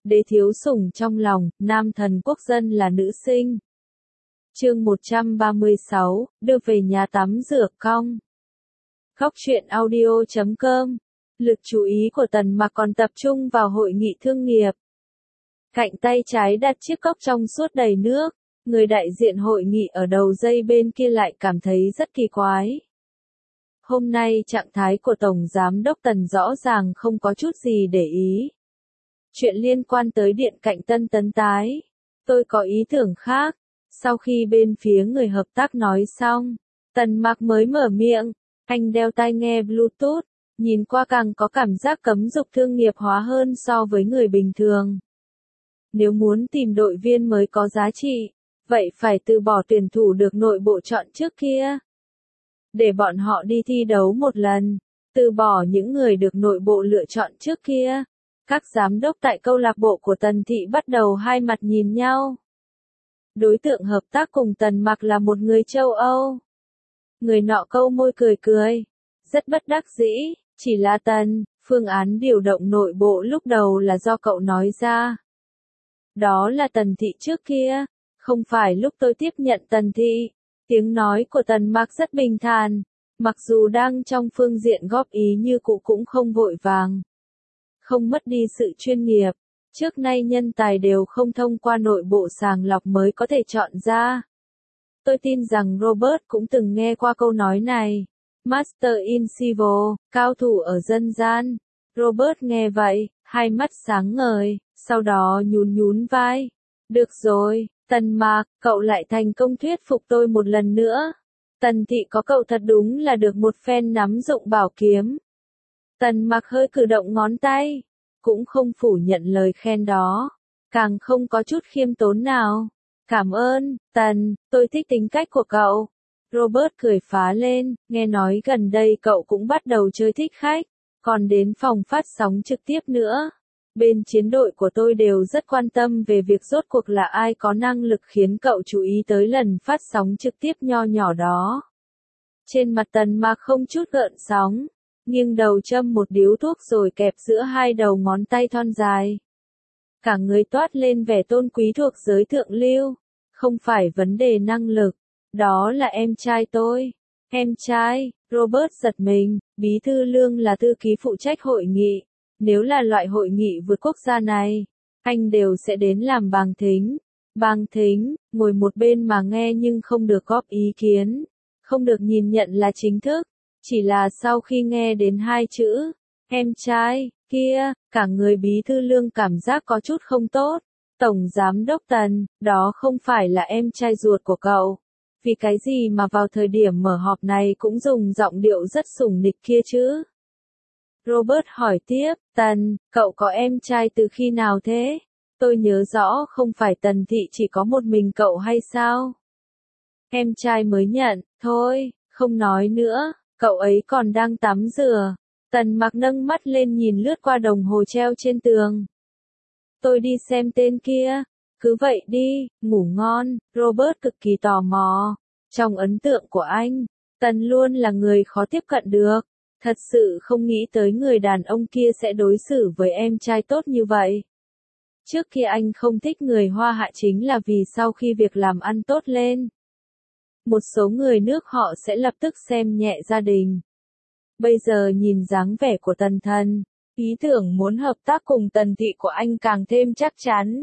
đế thiếu sủng trong lòng, nam thần quốc dân là nữ sinh. Chương 136, đưa về nhà tắm rửa cong. Góc truyện audio.com. Lực chú ý của Tần Mặc còn tập trung vào hội nghị thương nghiệp. Cạnh tay trái đặt chiếc cốc trong suốt đầy nước, người đại diện hội nghị ở đầu dây bên kia lại cảm thấy rất kỳ quái. Hôm nay trạng thái của Tổng Giám đốc Tần rõ ràng không có chút gì để ý. Chuyện liên quan tới điện cạnh Tân Tấn Tái. Tôi có ý tưởng khác. Sau khi bên phía người hợp tác nói xong, Tần Mặc mới mở miệng. Anh đeo tai nghe Bluetooth, nhìn qua càng có cảm giác cấm dục thương nghiệp hóa hơn so với người bình thường. Nếu muốn tìm đội viên mới có giá trị, vậy phải từ bỏ tuyển thủ được nội bộ chọn trước kia. Để bọn họ đi thi đấu một lần, từ bỏ những người được nội bộ lựa chọn trước kia. Các giám đốc tại câu lạc bộ của Tần Thị bắt đầu hai mặt nhìn nhau. Đối tượng hợp tác cùng Tần Mặc là một người châu Âu. Người nọ câu môi cười cười, rất bất đắc dĩ, chỉ là Tần, phương án điều động nội bộ lúc đầu là do cậu nói ra. Đó là Tần Thị trước kia, không phải lúc tôi tiếp nhận Tần Thị. Tiếng nói của Tần Mặc rất bình thản, mặc dù đang trong phương diện góp ý như cũ cũng không vội vàng. Không mất đi sự chuyên nghiệp, trước nay nhân tài đều không thông qua nội bộ sàng lọc mới có thể chọn ra. Tôi tin rằng Robert cũng từng nghe qua câu nói này. Master in Civil, cao thủ ở dân gian. Robert nghe vậy, hai mắt sáng ngời, sau đó nhún nhún vai. Được rồi, Tần Mặc, cậu lại thành công thuyết phục tôi một lần nữa. Tần Thị có cậu thật đúng là được một phen nắm dụng bảo kiếm. Tần Mặc hơi cử động ngón tay, cũng không phủ nhận lời khen đó, càng không có chút khiêm tốn nào. Cảm ơn, Tần, tôi thích tính cách của cậu. Robert cười phá lên, nghe nói gần đây cậu cũng bắt đầu chơi thích khách, còn đến phòng phát sóng trực tiếp nữa. Bên chiến đội của tôi đều rất quan tâm về việc rốt cuộc là ai có năng lực khiến cậu chú ý tới lần phát sóng trực tiếp nho nhỏ đó. Trên mặt Tần Mặc không chút gợn sóng, nghiêng đầu châm một điếu thuốc rồi kẹp giữa hai đầu ngón tay thon dài. Cả người toát lên vẻ tôn quý thuộc giới thượng lưu. Không phải vấn đề năng lực, đó là em trai tôi. Em trai, Robert giật mình, bí thư Lương là thư ký phụ trách hội nghị. Nếu là loại hội nghị vượt quốc gia này, anh đều sẽ đến làm bàng thính. Bàng thính, ngồi một bên mà nghe nhưng không được góp ý kiến, không được nhìn nhận là chính thức. Chỉ là sau khi nghe đến hai chữ, em trai, kia, cả người bí thư Lương cảm giác có chút không tốt. Tổng Giám đốc Tần, đó không phải là em trai ruột của cậu. Vì cái gì mà vào thời điểm mở họp này cũng dùng giọng điệu rất sủng nịch kia chứ? Robert hỏi tiếp, Tần, cậu có em trai từ khi nào thế? Tôi nhớ rõ không phải Tần Thị chỉ có một mình cậu hay sao? Em trai mới nhận, thôi, không nói nữa, cậu ấy còn đang tắm rửa. Tần Mặc nâng mắt lên nhìn lướt qua đồng hồ treo trên tường. Tôi đi xem tên kia. Cứ vậy đi, ngủ ngon. Robert cực kỳ tò mò. Trong ấn tượng của anh, Tần luôn là người khó tiếp cận được. Thật sự không nghĩ tới người đàn ông kia sẽ đối xử với em trai tốt như vậy. Trước kia anh không thích người Hoa Hạ chính là vì sau khi việc làm ăn tốt lên, một số người nước họ sẽ lập tức xem nhẹ gia đình. Bây giờ nhìn dáng vẻ của Tần Thần, ý tưởng muốn hợp tác cùng Tần Thị của anh càng thêm chắc chắn.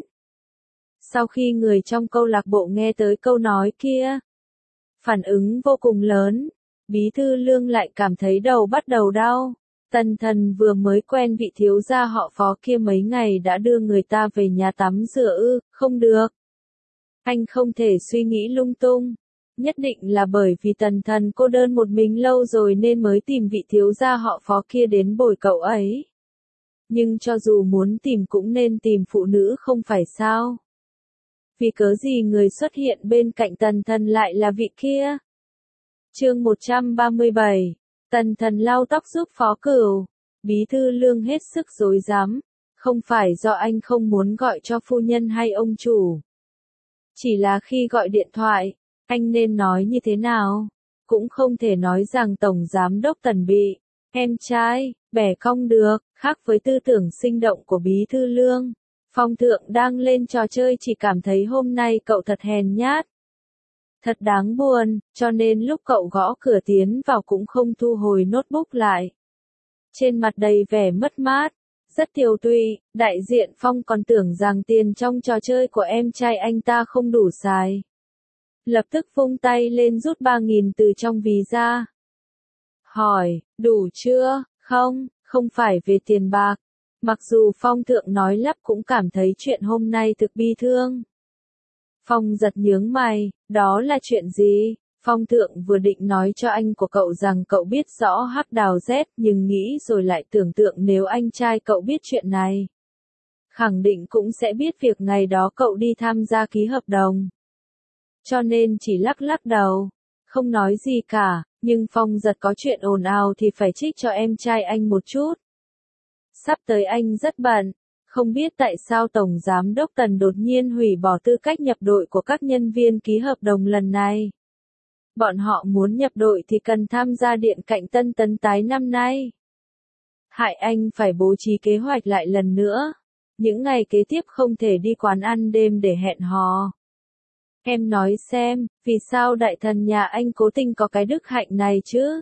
Sau khi người trong câu lạc bộ nghe tới câu nói kia, phản ứng vô cùng lớn, bí thư Lương lại cảm thấy đầu bắt đầu đau. Tần Thần vừa mới quen vị thiếu gia họ Phó kia mấy ngày đã đưa người ta về nhà tắm rửa ư, không được. Anh không thể suy nghĩ lung tung. Nhất định là bởi vì Tần Thần cô đơn một mình lâu rồi nên mới tìm vị thiếu gia họ Phó kia đến bồi cậu ấy. Nhưng cho dù muốn tìm cũng nên tìm phụ nữ không phải sao? Vì cớ gì người xuất hiện bên cạnh Tần Thần lại là vị kia? Chương 137. Tần Thần lau tóc giúp Phó Cửu. Bí thư Lương hết sức rối rắm. Không phải do anh không muốn gọi cho phu nhân hay ông chủ. Chỉ là khi gọi điện thoại, anh nên nói như thế nào? Cũng không thể nói rằng Tổng Giám đốc Tần bị em trai bẻ cong được, khác với tư tưởng sinh động của bí thư Lương. Phong Thượng đang lên trò chơi chỉ cảm thấy hôm nay cậu thật hèn nhát. Thật đáng buồn, cho nên lúc cậu gõ cửa tiến vào cũng không thu hồi notebook lại. Trên mặt đầy vẻ mất mát, rất tiều tụy, đại diện Phong còn tưởng rằng tiền trong trò chơi của em trai anh ta không đủ xài. Lập tức vung tay lên rút 3.000 từ trong ví ra. Hỏi, đủ chưa? Không, không phải về tiền bạc. Mặc dù Phong Thượng nói lắp cũng cảm thấy chuyện hôm nay thực bi thương. Phong giật nhướng mày, đó là chuyện gì? Phong Thượng vừa định nói cho anh của cậu rằng cậu biết rõ Hắc Đào Z, nhưng nghĩ rồi lại tưởng tượng nếu anh trai cậu biết chuyện này. Khẳng định cũng sẽ biết việc ngày đó cậu đi tham gia ký hợp đồng. Cho nên chỉ lắc lắc đầu, không nói gì cả, nhưng Phong giật có chuyện ồn ào thì phải trích cho em trai anh một chút. Sắp tới anh rất bận. Không biết tại sao Tổng Giám đốc Tần đột nhiên hủy bỏ tư cách nhập đội của các nhân viên ký hợp đồng lần này. Bọn họ muốn nhập đội thì cần tham gia điện cạnh Tân Tấn Tái năm nay. Hại anh phải bố trí kế hoạch lại lần nữa. Những ngày kế tiếp không thể đi quán ăn đêm để hẹn hò. Em nói xem, vì sao đại thần nhà anh cố tình có cái đức hạnh này chứ?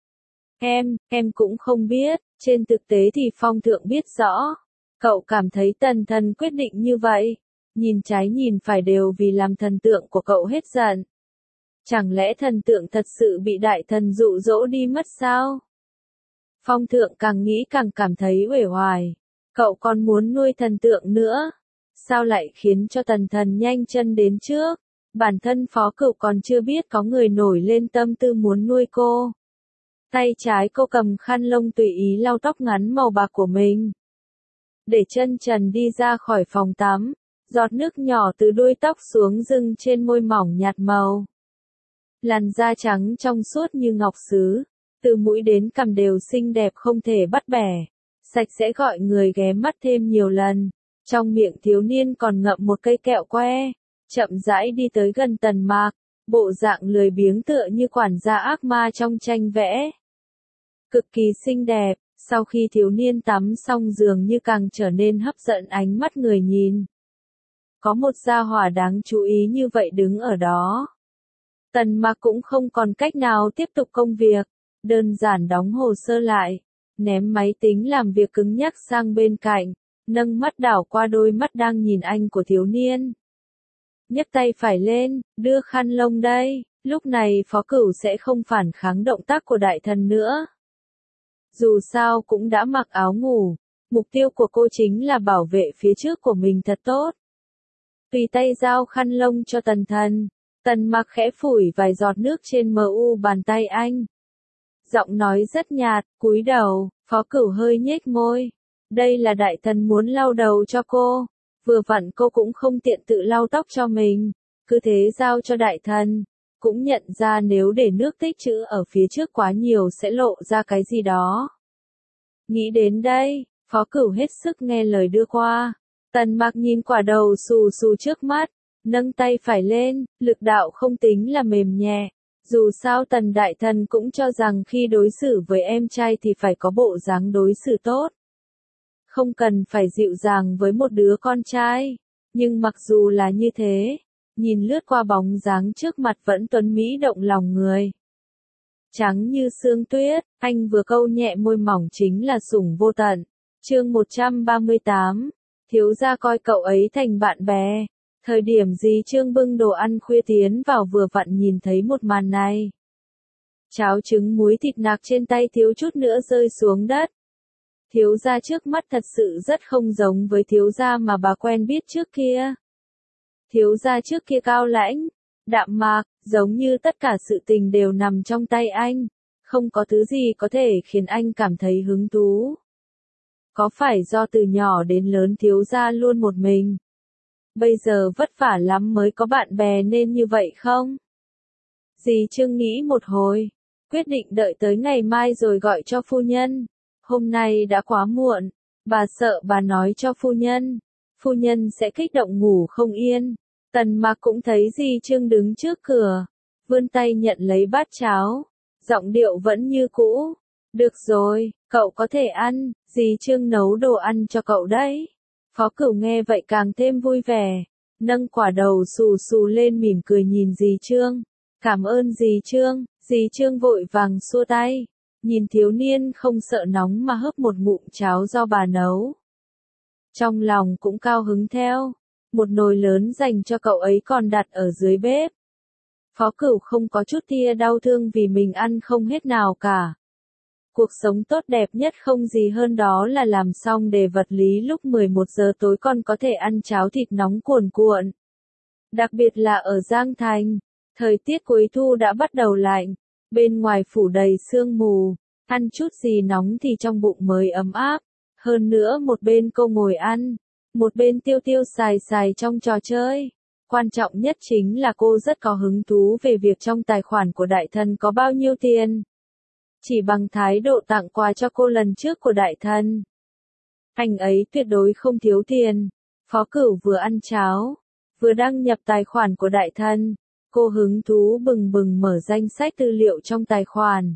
Em cũng không biết, trên thực tế thì Phong Thượng biết rõ. Cậu cảm thấy Tần thần quyết định như vậy, nhìn trái nhìn phải đều vì làm thần tượng của cậu hết giận. Chẳng lẽ thần tượng thật sự bị đại thần dụ dỗ đi mất sao? Phong Thượng càng nghĩ càng cảm thấy uể oải. Cậu còn muốn nuôi thần tượng nữa? Sao lại khiến cho Tần thần nhanh chân đến trước? Bản thân Phó Cửu còn chưa biết có người nổi lên tâm tư muốn nuôi cô. Tay trái cô cầm khăn lông tùy ý lau tóc ngắn màu bạc của mình. Để chân trần đi ra khỏi phòng tắm, giọt nước nhỏ từ đuôi tóc xuống rưng trên môi mỏng nhạt màu. Làn da trắng trong suốt như ngọc sứ, từ mũi đến cằm đều xinh đẹp không thể bắt bẻ, sạch sẽ gọi người ghé mắt thêm nhiều lần. Trong miệng thiếu niên còn ngậm một cây kẹo que, chậm rãi đi tới gần Tần Mạc, bộ dạng lười biếng tựa như quản gia ác ma trong tranh vẽ. Cực kỳ xinh đẹp. Sau khi thiếu niên tắm xong dường như càng trở nên hấp dẫn ánh mắt người nhìn. Có một gia hỏa đáng chú ý như vậy đứng ở đó. Tần Mạc cũng không còn cách nào tiếp tục công việc, đơn giản đóng hồ sơ lại, ném máy tính làm việc cứng nhắc sang bên cạnh, nâng mắt đảo qua đôi mắt đang nhìn anh của thiếu niên. Nhấc tay phải lên, đưa khăn lông đây, lúc này Phó Cửu sẽ không phản kháng động tác của đại thần nữa. Dù sao cũng đã mặc áo ngủ, mục tiêu của cô chính là bảo vệ phía trước của mình thật tốt. Tùy tay giao khăn lông cho Tần thần, Tần Mạc khẽ phủi vài giọt nước trên mu bàn tay anh. Giọng nói rất nhạt, cúi đầu, Phó Cửu hơi nhếch môi. Đây là đại thần muốn lau đầu cho cô, vừa vặn cô cũng không tiện tự lau tóc cho mình, cứ thế giao cho đại thần. Cũng nhận ra nếu để nước tích trữ ở phía trước quá nhiều sẽ lộ ra cái gì đó. Nghĩ đến đây, Phó Cửu hết sức nghe lời đưa qua. Tần Mạc nhìn quả đầu xù xù trước mắt, nâng tay phải lên, lực đạo không tính là mềm nhẹ. Dù sao Tần đại thần cũng cho rằng khi đối xử với em trai thì phải có bộ dáng đối xử tốt. Không cần phải dịu dàng với một đứa con trai. Nhưng mặc dù là như thế, nhìn lướt qua bóng dáng trước mặt vẫn tuấn mỹ động lòng người. Trắng như sương tuyết, anh vừa câu nhẹ môi mỏng chính là sủng vô tận. Chương 138, thiếu gia coi cậu ấy thành bạn bè. Thời điểm gì Trương bưng đồ ăn khuya tiến vào vừa vặn nhìn thấy một màn này. Cháo trứng muối thịt nạc trên tay thiếu chút nữa rơi xuống đất. Thiếu gia trước mắt thật sự rất không giống với thiếu gia mà bà quen biết trước kia. Thiếu gia trước kia cao lãnh, đạm mạc, giống như tất cả sự tình đều nằm trong tay anh, không có thứ gì có thể khiến anh cảm thấy hứng thú. Có phải do từ nhỏ đến lớn thiếu gia luôn một mình? Bây giờ vất vả lắm mới có bạn bè nên như vậy không? Dì Trương nghĩ một hồi, quyết định đợi tới ngày mai rồi gọi cho phu nhân. Hôm nay đã quá muộn, bà sợ bà nói cho phu nhân sẽ kích động ngủ không yên. Tần Mạc cũng thấy dì Trương đứng trước cửa, vươn tay nhận lấy bát cháo, giọng điệu vẫn như cũ. Được rồi, cậu có thể ăn, dì Trương nấu đồ ăn cho cậu đấy. Phó Cửu nghe vậy càng thêm vui vẻ, nâng quả đầu xù xù lên mỉm cười nhìn dì Trương. Cảm ơn dì Trương, dì Trương vội vàng xua tay, nhìn thiếu niên không sợ nóng mà hớp một ngụm cháo do bà nấu. Trong lòng cũng cao hứng theo, một nồi lớn dành cho cậu ấy còn đặt ở dưới bếp. Phó Cửu không có chút tia đau thương vì mình ăn không hết nào cả. Cuộc sống tốt đẹp nhất không gì hơn đó là làm xong đề vật lý lúc 11 giờ tối còn có thể ăn cháo thịt nóng cuồn cuộn. Đặc biệt là ở Giang Thành, thời tiết cuối thu đã bắt đầu lạnh, bên ngoài phủ đầy sương mù, ăn chút gì nóng thì trong bụng mới ấm áp. Hơn nữa một bên cô ngồi ăn, một bên tiêu tiêu xài xài trong trò chơi. Quan trọng nhất chính là cô rất có hứng thú về việc trong tài khoản của đại thần có bao nhiêu tiền. Chỉ bằng thái độ tặng quà cho cô lần trước của đại thần, anh ấy tuyệt đối không thiếu tiền. Phó Cửu vừa ăn cháo, vừa đăng nhập tài khoản của đại thần, cô hứng thú bừng bừng mở danh sách tư liệu trong tài khoản.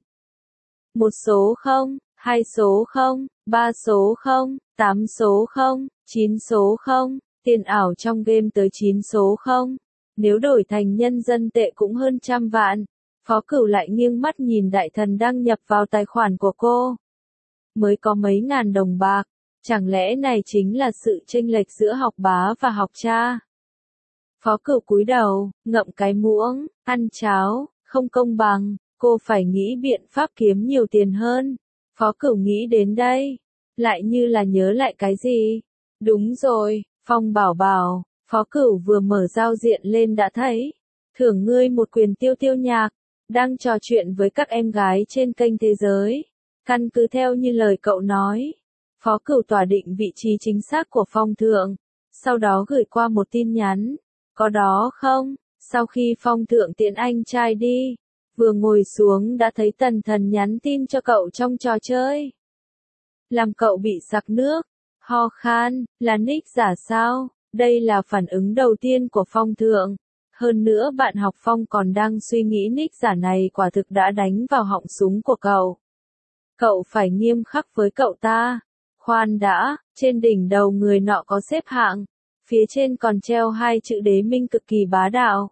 1 số 0, 2 số 0, 3 số 0, 8 số 0, 9 số 0, tiền ảo trong game tới 9 số 0. Nếu đổi thành nhân dân tệ cũng hơn 100 vạn. Phó Cửu lại nghiêng mắt nhìn đại thần đăng nhập vào tài khoản của cô. Mới có mấy ngàn đồng bạc, chẳng lẽ này chính là sự chênh lệch giữa học bá và học cha? Phó Cửu cúi đầu, ngậm cái muỗng, ăn cháo, không công bằng, cô phải nghĩ biện pháp kiếm nhiều tiền hơn. Phó Cửu nghĩ đến đây, lại như là nhớ lại cái gì. Đúng rồi, Phong bảo bảo, Phó Cửu vừa mở giao diện lên đã thấy. Thưởng ngươi một quyền tiêu tiêu nhạc, đang trò chuyện với các em gái trên kênh Thế Giới. Căn cứ theo như lời cậu nói, Phó Cửu tỏa định vị trí chính xác của Phong Thượng, sau đó gửi qua một tin nhắn. Có đó không? Sau khi Phong Thượng tiễn anh trai đi, vừa ngồi xuống đã thấy Tần Thần nhắn tin cho cậu trong trò chơi. Làm cậu bị sặc nước, ho khan, là nick giả sao? Đây là phản ứng đầu tiên của Phong Thượng. Hơn nữa bạn học Phong còn đang suy nghĩ nick giả này quả thực đã đánh vào họng súng của cậu. Cậu phải nghiêm khắc với cậu ta. Khoan đã, trên đỉnh đầu người nọ có xếp hạng, phía trên còn treo 2 chữ đế minh cực kỳ bá đạo.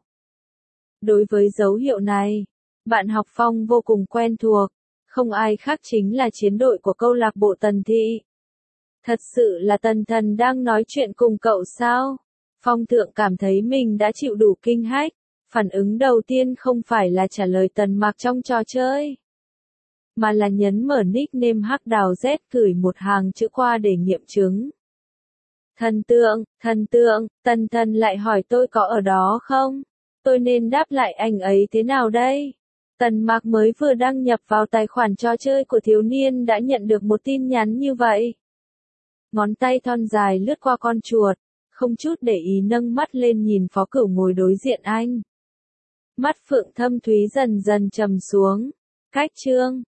Đối với dấu hiệu này, bạn học Phong vô cùng quen thuộc, không ai khác chính là chiến đội của câu lạc bộ Tần Thị. Thật sự là Tần Thần đang nói chuyện cùng cậu sao? Phong Thượng cảm thấy mình đã chịu đủ kinh hách, phản ứng đầu tiên không phải là trả lời Tần Mạc trong trò chơi, mà là nhấn mở nickname Hắc Đào Z gửi một hàng chữ qua để nghiệm chứng. Thần tượng, Tần Thần lại hỏi tôi có ở đó không? Tôi nên đáp lại anh ấy thế nào đây? Tần Mạc mới vừa đăng nhập vào tài khoản trò chơi của thiếu niên đã nhận được một tin nhắn như vậy. Ngón tay thon dài lướt qua con chuột, không chút để ý nâng mắt lên nhìn Phó Cửu ngồi đối diện anh. Mắt Phượng thâm thúy dần dần trầm xuống. Cách Trương,